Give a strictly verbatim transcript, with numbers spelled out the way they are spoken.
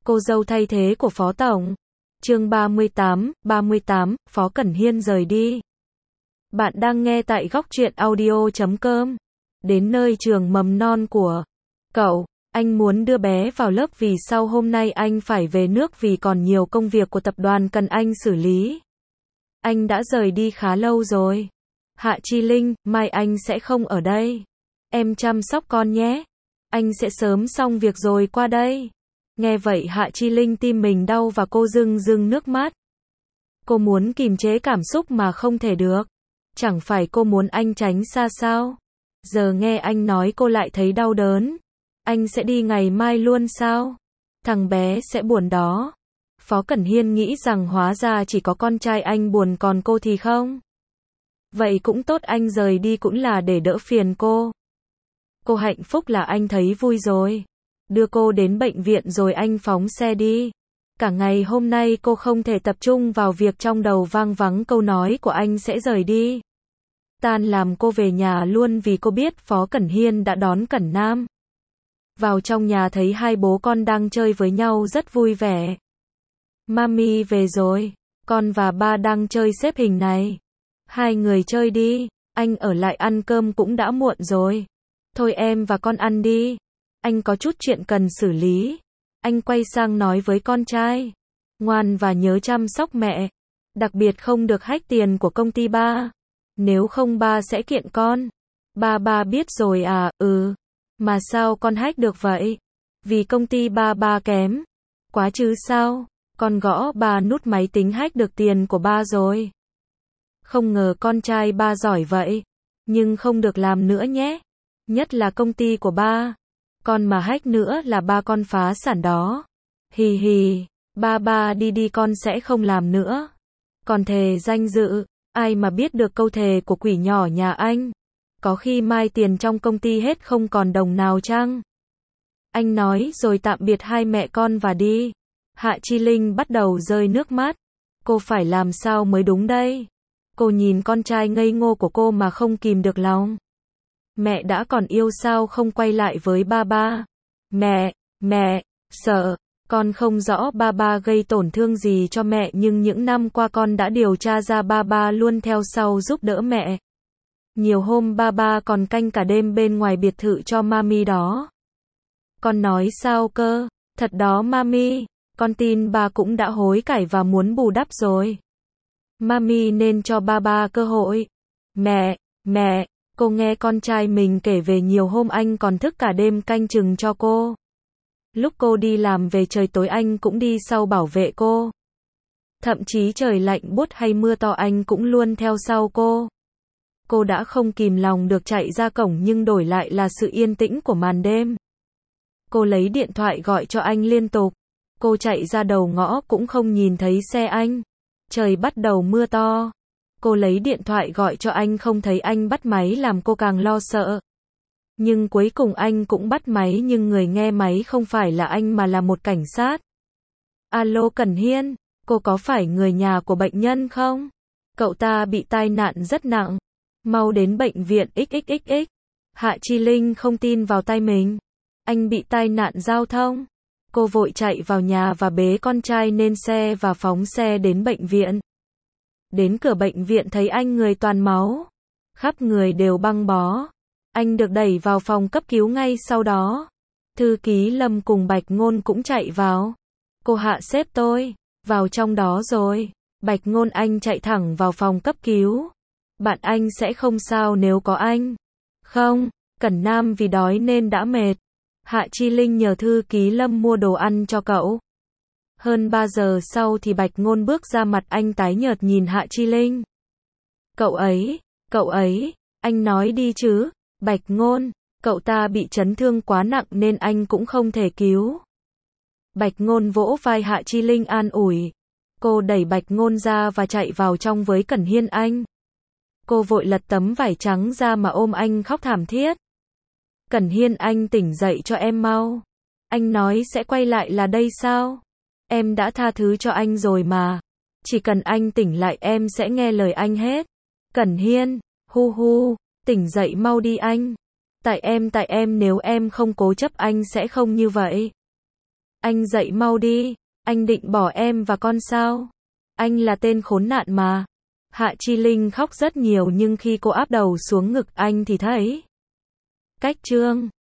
Cô dâu thay thế của Phó Tổng. Chương ba mươi tám, ba mươi tám, Phó Cẩn Hiên rời đi. Bạn đang nghe tại góc truyện audio chấm com. Đến nơi trường mầm non của cậu, anh muốn đưa bé vào lớp vì sau hôm nay anh phải về nước vì còn nhiều công việc của tập đoàn cần anh xử lý. Anh đã rời đi khá lâu rồi. Hạ Chi Linh, mai anh sẽ không ở đây. Em chăm sóc con nhé. Anh sẽ sớm xong việc rồi qua đây. Nghe vậy Hạ Chi Linh tim mình đau và cô rưng rưng nước mắt. Cô muốn kìm chế cảm xúc mà không thể được. Chẳng phải cô muốn anh tránh xa sao? Giờ nghe anh nói cô lại thấy đau đớn. Anh sẽ đi ngày mai luôn sao? Thằng bé sẽ buồn đó. Phó Cẩn Hiên nghĩ rằng hóa ra chỉ có con trai anh buồn còn cô thì không. Vậy cũng tốt, anh rời đi cũng là để đỡ phiền cô. Cô hạnh phúc là anh thấy vui rồi. Đưa cô đến bệnh viện rồi anh phóng xe đi. Cả ngày hôm nay cô không thể tập trung vào việc, trong đầu vang vắng câu nói của anh sẽ rời đi. Tan làm cô về nhà luôn vì cô biết Phó Cẩn Hiên đã đón Cẩn Nam. Vào trong nhà thấy hai bố con đang chơi với nhau rất vui vẻ. Mami về rồi, con và ba đang chơi xếp hình này. Hai người chơi đi, anh ở lại ăn cơm cũng đã muộn rồi. Thôi em và con ăn đi. Anh có chút chuyện cần xử lý. Anh quay sang nói với con trai. Ngoan và nhớ chăm sóc mẹ. Đặc biệt không được hack tiền của công ty ba. Nếu không ba sẽ kiện con. Ba ba biết rồi à, ừ. Mà sao con hack được vậy? Vì công ty ba ba kém. Quá chứ sao? Con gõ ba nút máy tính hack được tiền của ba rồi. Không ngờ con trai ba giỏi vậy. Nhưng không được làm nữa nhé. Nhất là công ty của ba. Con mà hack nữa là ba con phá sản đó. Hì hì, ba ba đi đi con sẽ không làm nữa. Còn thề danh dự, ai mà biết được câu thề của quỷ nhỏ nhà anh. Có khi mai tiền trong công ty hết không còn đồng nào chăng? Anh nói rồi tạm biệt hai mẹ con và đi. Hạ Chi Linh bắt đầu rơi nước mắt. Cô phải làm sao mới đúng đây? Cô nhìn con trai ngây ngô của cô mà không kìm được lòng. Mẹ đã còn yêu sao không quay lại với ba ba? Mẹ, mẹ, sợ, con không rõ ba ba gây tổn thương gì cho mẹ nhưng những năm qua con đã điều tra ra ba ba luôn theo sau giúp đỡ mẹ. Nhiều hôm ba ba còn canh cả đêm bên ngoài biệt thự cho mami đó. Con nói sao cơ? Thật đó mami, con tin ba cũng đã hối cải và muốn bù đắp rồi. Mami nên cho ba ba cơ hội. Mẹ, mẹ. Cô nghe con trai mình kể về nhiều hôm anh còn thức cả đêm canh chừng cho cô. Lúc cô đi làm về trời tối anh cũng đi sau bảo vệ cô. Thậm chí trời lạnh buốt hay mưa to anh cũng luôn theo sau cô. Cô đã không kìm lòng được chạy ra cổng nhưng đổi lại là sự yên tĩnh của màn đêm. Cô lấy điện thoại gọi cho anh liên tục. Cô chạy ra đầu ngõ cũng không nhìn thấy xe anh. Trời bắt đầu mưa to. Cô lấy điện thoại gọi cho anh không thấy anh bắt máy làm cô càng lo sợ. Nhưng cuối cùng anh cũng bắt máy nhưng người nghe máy không phải là anh mà là một cảnh sát. Alo Cẩn Hiên, cô có phải người nhà của bệnh nhân không? Cậu ta bị tai nạn rất nặng. Mau đến bệnh viện ích ích ích ích. Hạ Chi Linh không tin vào tai mình. Anh bị tai nạn giao thông. Cô vội chạy vào nhà và bế con trai lên xe và phóng xe đến bệnh viện. Đến cửa bệnh viện thấy anh người toàn máu. Khắp người đều băng bó. Anh được đẩy vào phòng cấp cứu ngay sau đó. Thư ký Lâm cùng Bạch Ngôn cũng chạy vào. Cô Hạ xếp tôi vào trong đó rồi. Bạch Ngôn anh chạy thẳng vào phòng cấp cứu. Bạn anh sẽ không sao nếu có anh. Không, Cẩn Nam vì đói nên đã mệt. Hạ Chi Linh nhờ thư ký Lâm mua đồ ăn cho cậu. Hơn ba giờ sau thì Bạch Ngôn bước ra, mặt anh tái nhợt nhìn Hạ Chi Linh. Cậu ấy, cậu ấy, anh nói đi chứ. Bạch Ngôn, cậu ta bị chấn thương quá nặng nên anh cũng không thể cứu. Bạch Ngôn vỗ vai Hạ Chi Linh an ủi. Cô đẩy Bạch Ngôn ra và chạy vào trong với Cẩn Hiên anh. Cô vội lật tấm vải trắng ra mà ôm anh khóc thảm thiết. Cẩn Hiên anh tỉnh dậy cho em mau. Anh nói sẽ quay lại là đây sao? Em đã tha thứ cho anh rồi mà. Chỉ cần anh tỉnh lại em sẽ nghe lời anh hết. Cẩn Hiên, hu hu, tỉnh dậy mau đi anh. Tại em, tại em nếu em không cố chấp anh sẽ không như vậy. Anh dậy mau đi, anh định bỏ em và con sao? Anh là tên khốn nạn mà. Hạ Chi Linh khóc rất nhiều nhưng khi cô áp đầu xuống ngực anh thì thấy cách trương